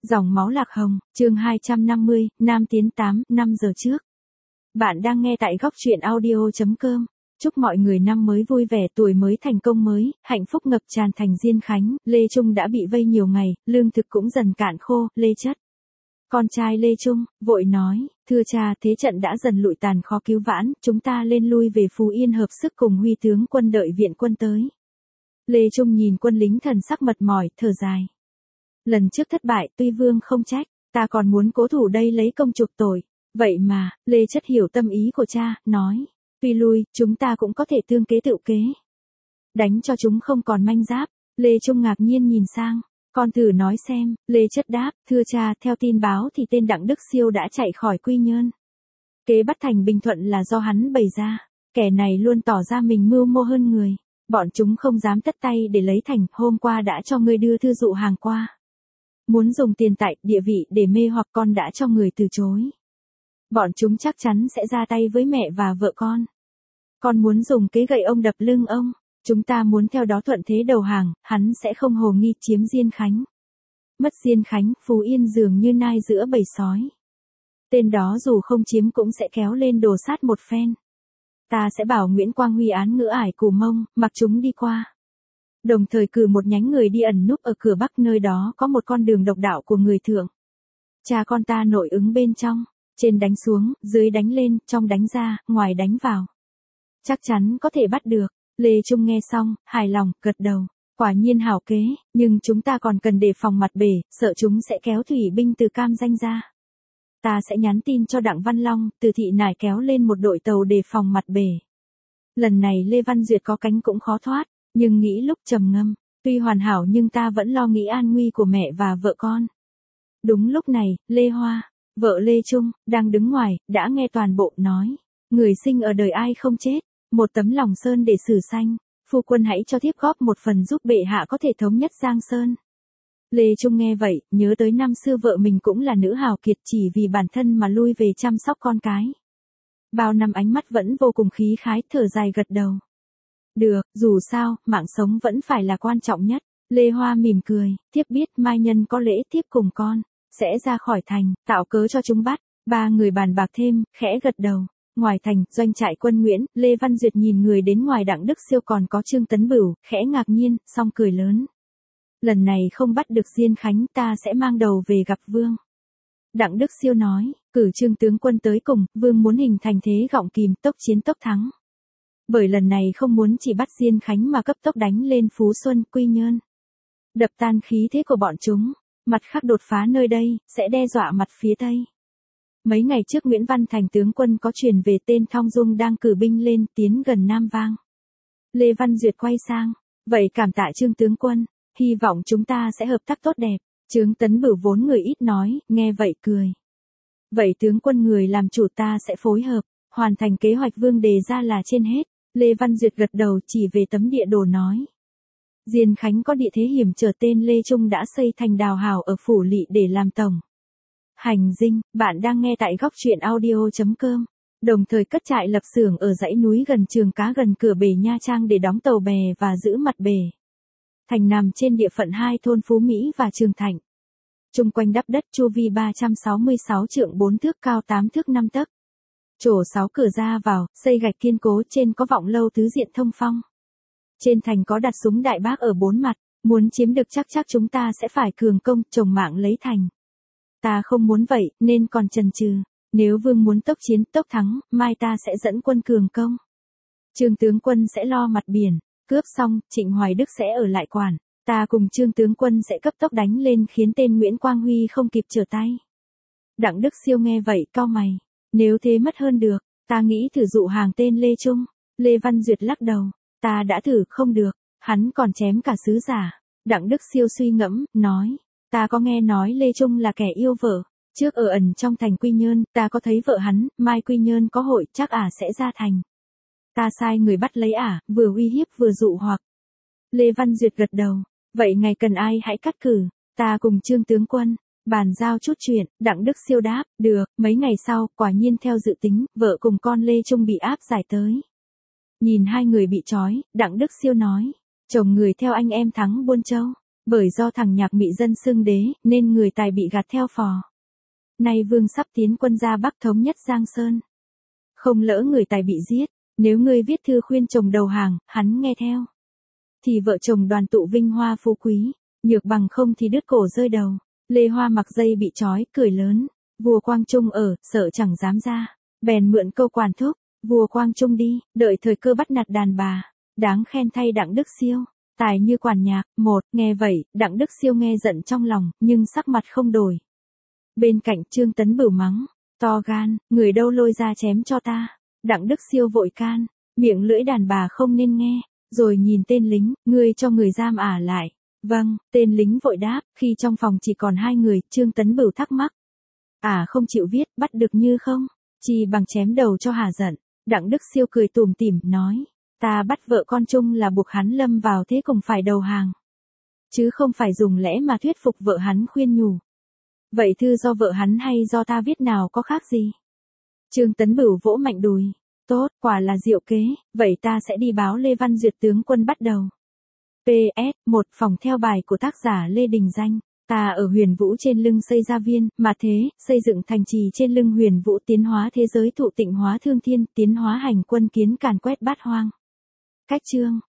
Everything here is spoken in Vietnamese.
Dòng máu lạc hồng, chương 250, Nam tiến 5 giờ trước. Bạn đang nghe tại góc truyện audio.com. Chúc mọi người năm mới vui vẻ, tuổi mới thành công mới, hạnh phúc ngập tràn thành Diên Khánh. Lê Trung đã bị vây nhiều ngày, lương thực cũng dần cạn khô, Lê Chất. Con trai Lê Trung, vội nói, thưa cha, thế trận đã dần lụi tàn khó cứu vãn, chúng ta lên lui về Phú Yên hợp sức cùng Huy tướng quân đợi viện quân tới. Lê Trung nhìn quân lính thần sắc mệt mỏi, thở dài. Lần trước thất bại, tuy vương không trách, ta còn muốn cố thủ đây lấy công chuộc tội. Vậy mà, Lê Chất hiểu tâm ý của cha, nói, tuy lui, chúng ta cũng có thể tương kế tự kế. Đánh cho chúng không còn manh giáp. Lê Trung ngạc nhiên nhìn sang, con thử nói xem. Lê Chất đáp, thưa cha, theo tin báo thì tên Đặng Đức Siêu đã chạy khỏi Quy Nhơn. Kế bắt thành Bình Thuận là do hắn bày ra, kẻ này luôn tỏ ra mình mưu mô hơn người. Bọn chúng không dám tất tay để lấy thành, hôm qua đã cho ngươi đưa thư dụ hàng qua. Muốn dùng tiền tài, địa vị để mê hoặc con đã cho người từ chối. Bọn chúng chắc chắn sẽ ra tay với mẹ và vợ con. Con muốn dùng kế gậy ông đập lưng ông, chúng ta muốn theo đó thuận thế đầu hàng, hắn sẽ không hồ nghi chiếm Diên Khánh. Mất Diên Khánh, Phú Yên dường như nai giữa bầy sói. Tên đó dù không chiếm cũng sẽ kéo lên đồ sát một phen. Ta sẽ bảo Nguyễn Quang Huy án ngữ ải Cù Mông, mặc chúng đi qua. Đồng thời cử một nhánh người đi ẩn núp ở cửa Bắc, nơi đó có một con đường độc đạo của người thượng. Cha con ta nội ứng bên trong, trên đánh xuống, dưới đánh lên, trong đánh ra, ngoài đánh vào. Chắc chắn có thể bắt được. Lê Trung nghe xong, hài lòng, gật đầu. Quả nhiên hảo kế, nhưng chúng ta còn cần đề phòng mặt bể, sợ chúng sẽ kéo thủy binh từ Cam Ranh ra. Ta sẽ nhắn tin cho Đặng Văn Long, từ Thị Nải kéo lên một đội tàu đề phòng mặt bể. Lần này Lê Văn Duyệt có cánh cũng khó thoát, nhưng nghĩ lúc trầm ngâm, tuy hoàn hảo nhưng ta vẫn lo nghĩ an nguy của mẹ và vợ con. Đúng lúc này, Lê Hoa, vợ Lê Trung, đang đứng ngoài, đã nghe toàn bộ nói. Người sinh ở đời ai không chết, một tấm lòng sơn để xử sanh, phu quân hãy cho thiếp góp một phần giúp bệ hạ có thể thống nhất Giang Sơn. Lê Trung nghe vậy, nhớ tới năm xưa vợ mình cũng là nữ hào kiệt chỉ vì bản thân mà lui về chăm sóc con cái. Bao năm ánh mắt vẫn vô cùng khí khái, thở dài gật đầu. Được, dù sao, mạng sống vẫn phải là quan trọng nhất. Lê Hoa mỉm cười, thiếp biết mai nhân có lễ thiếp cùng con, sẽ ra khỏi thành, tạo cớ cho chúng bắt. Ba người bàn bạc thêm, khẽ gật đầu. Ngoài thành, doanh trại quân Nguyễn, Lê Văn Duyệt nhìn người đến ngoài Đặng Đức Siêu còn có Trương Tấn Bửu, khẽ ngạc nhiên, xong cười lớn. Lần này không bắt được Diên Khánh, ta sẽ mang đầu về gặp vương. Đặng Đức Siêu nói, cử Trương tướng quân tới cùng, vương muốn hình thành thế gọng kìm, tốc chiến tốc thắng. Bởi lần này không muốn chỉ bắt Diên Khánh mà cấp tốc đánh lên Phú Xuân, Quy Nhơn. Đập tan khí thế của bọn chúng, mặt khác đột phá nơi đây, sẽ đe dọa mặt phía Tây. Mấy ngày trước Nguyễn Văn Thành tướng quân có truyền về tên Thong Dung đang cử binh lên tiến gần Nam Vang. Lê Văn Duyệt quay sang, vậy cảm tạ Trương tướng quân, hy vọng chúng ta sẽ hợp tác tốt đẹp. Trương Tấn Bửu vốn người ít nói, nghe vậy cười. Vậy tướng quân người làm chủ, ta sẽ phối hợp, hoàn thành kế hoạch vương đề ra là trên hết. Lê Văn Duyệt gật đầu, chỉ về tấm địa đồ nói. Diên Khánh có địa thế hiểm trở, tên Lê Trung đã xây thành đào hào ở Phủ Lỵ để làm tổng hành dinh. Bạn đang nghe tại góc truyện audio.com. Đồng thời cất trại lập xưởng ở dãy núi gần trường cá gần cửa bể Nha Trang để đóng tàu bè và giữ mặt bể. Thành nằm trên địa phận hai thôn Phú Mỹ và Trường Thạnh. Chung quanh đắp đất chu vi 366 trượng 4 thước, cao 8 thước 5 tấc. Trổ 6 cửa ra vào, xây gạch kiên cố, trên có vọng lâu tứ diện thông phong. Trên thành có đặt súng đại bác ở 4 mặt, muốn chiếm được chắc chúng ta sẽ phải cường công, trồng mạng lấy thành. Ta không muốn vậy, nên còn chần chừ. Nếu vương muốn tốc chiến tốc thắng, mai ta sẽ dẫn quân cường công. Trương tướng quân sẽ lo mặt biển, cướp xong, Trịnh Hoài Đức sẽ ở lại quản. Ta cùng Trương tướng quân sẽ cấp tốc đánh lên khiến tên Nguyễn Quang Huy không kịp trở tay. Đặng Đức Siêu nghe vậy cau mày. Nếu thế mất hơn được, ta nghĩ thử dụ hàng tên Lê Trung. Lê Văn Duyệt lắc đầu, ta đã thử không được, hắn còn chém cả sứ giả. Đặng Đức Siêu suy ngẫm, nói, ta có nghe nói Lê Trung là kẻ yêu vợ. Trước ở ẩn trong thành Quy Nhơn, ta có thấy vợ hắn, mai Quy Nhơn có hội, chắc sẽ ra thành. Ta sai người bắt lấy vừa uy hiếp vừa dụ hoặc. Lê Văn Duyệt gật đầu, vậy ngày cần ai hãy cắt cử, ta cùng Trương tướng quân bàn giao chút chuyện. Đặng Đức Siêu đáp, được. Mấy ngày sau, quả nhiên theo dự tính, vợ cùng con Lê Trung bị áp giải tới. Nhìn hai người bị trói, Đặng Đức Siêu nói, chồng người theo anh em thắng Buôn Châu. Bởi do thằng Nhạc Mị dân xưng đế, nên người Tài bị gạt theo phò. Nay vương sắp tiến quân ra Bắc thống nhất Giang Sơn. Không lỡ người Tài bị giết, nếu ngươi viết thư khuyên chồng đầu hàng, hắn nghe theo. Thì vợ chồng đoàn tụ vinh hoa phú quý, nhược bằng không thì đứt cổ rơi đầu. Lê Hoa mặc dây bị trói, cười lớn. Vua Quang Trung ở, sợ chẳng dám ra. Bèn mượn câu quản thúc, vua Quang Trung đi, đợi thời cơ bắt nạt đàn bà. Đáng khen thay Đặng Đức Siêu. Tài như quản nhạc, nghe vậy, Đặng Đức Siêu nghe giận trong lòng, nhưng sắc mặt không đổi. Bên cạnh Trương Tấn Bửu mắng, to gan, người đâu lôi ra chém cho ta. Đặng Đức Siêu vội can, miệng lưỡi đàn bà không nên nghe, rồi nhìn tên lính, ngươi cho người giam ả lại. Vâng, tên lính vội đáp, khi trong phòng chỉ còn 2 người, Trương Tấn Bửu thắc mắc. Không chịu viết, bắt được như không? Chỉ bằng chém đầu cho hà giận. Đặng Đức Siêu cười tủm tỉm, nói, ta bắt vợ con chung là buộc hắn lâm vào thế cùng phải đầu hàng. Chứ không phải dùng lẽ mà thuyết phục vợ hắn khuyên nhủ. Vậy thư do vợ hắn hay do ta viết nào có khác gì? Trương Tấn Bửu vỗ mạnh đùi. Tốt, quả là diệu kế, vậy ta sẽ đi báo Lê Văn Duyệt tướng quân bắt đầu. PS, 1 phòng theo bài của tác giả Lê Đình Danh. Ta ở Huyền Vũ trên lưng xây gia viên, mà thế, xây dựng thành trì trên lưng Huyền Vũ tiến hóa thế giới thụ tịnh hóa thương thiên, tiến hóa hành quân kiến càn quét bát hoang. Cách chương